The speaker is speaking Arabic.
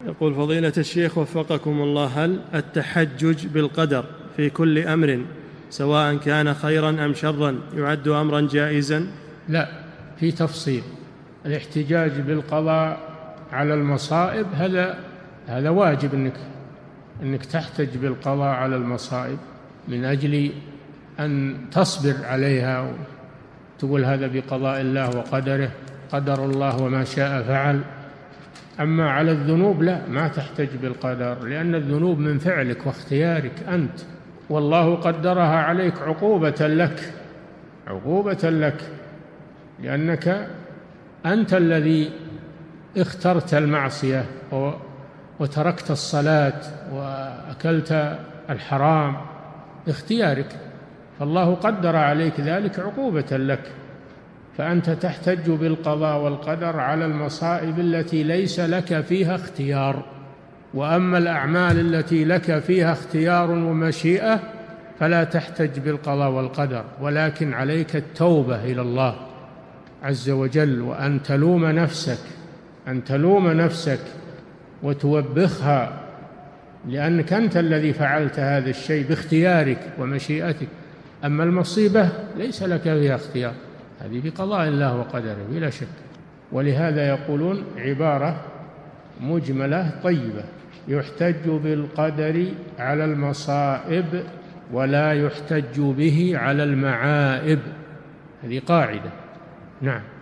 يقول فضيلة الشيخ وفقكم الله، هل التحجج بالقدر في كل أمر سواء كان خيرا أم شرا يعد أمرا جائزا؟ لا، في تفصيل. الاحتجاج بالقضاء على المصائب هذا واجب، أنك تحتج بالقضاء على المصائب من أجل أن تصبر عليها وتقول هذا بقضاء الله وقدره، قدر الله وما شاء فعل. أما على الذنوب لا، ما تحتج بالقدر، لأن الذنوب من فعلك واختيارك أنت، والله قدرها عليك عقوبة لك، لأنك أنت الذي اخترت المعصية وتركت الصلاة وأكلت الحرام باختيارك، فالله قدر عليك ذلك عقوبة لك. فأنت تحتج بالقضاء والقدر على المصائب التي ليس لك فيها اختيار، وأما الأعمال التي لك فيها اختيار ومشيئة فلا تحتج بالقضاء والقدر، ولكن عليك التوبة إلى الله عز وجل، وأن تلوم نفسك وتوبخها، لأنك أنت الذي فعلت هذا الشيء باختيارك ومشيئتك. أما المصيبة ليس لك فيها اختيار، هذه بقضاء الله وقدره بلا شك. ولهذا يقولون عبارة مجملة طيبة: يحتج بالقدر على المصائب ولا يحتج به على المعائب. هذه قاعدة. نعم.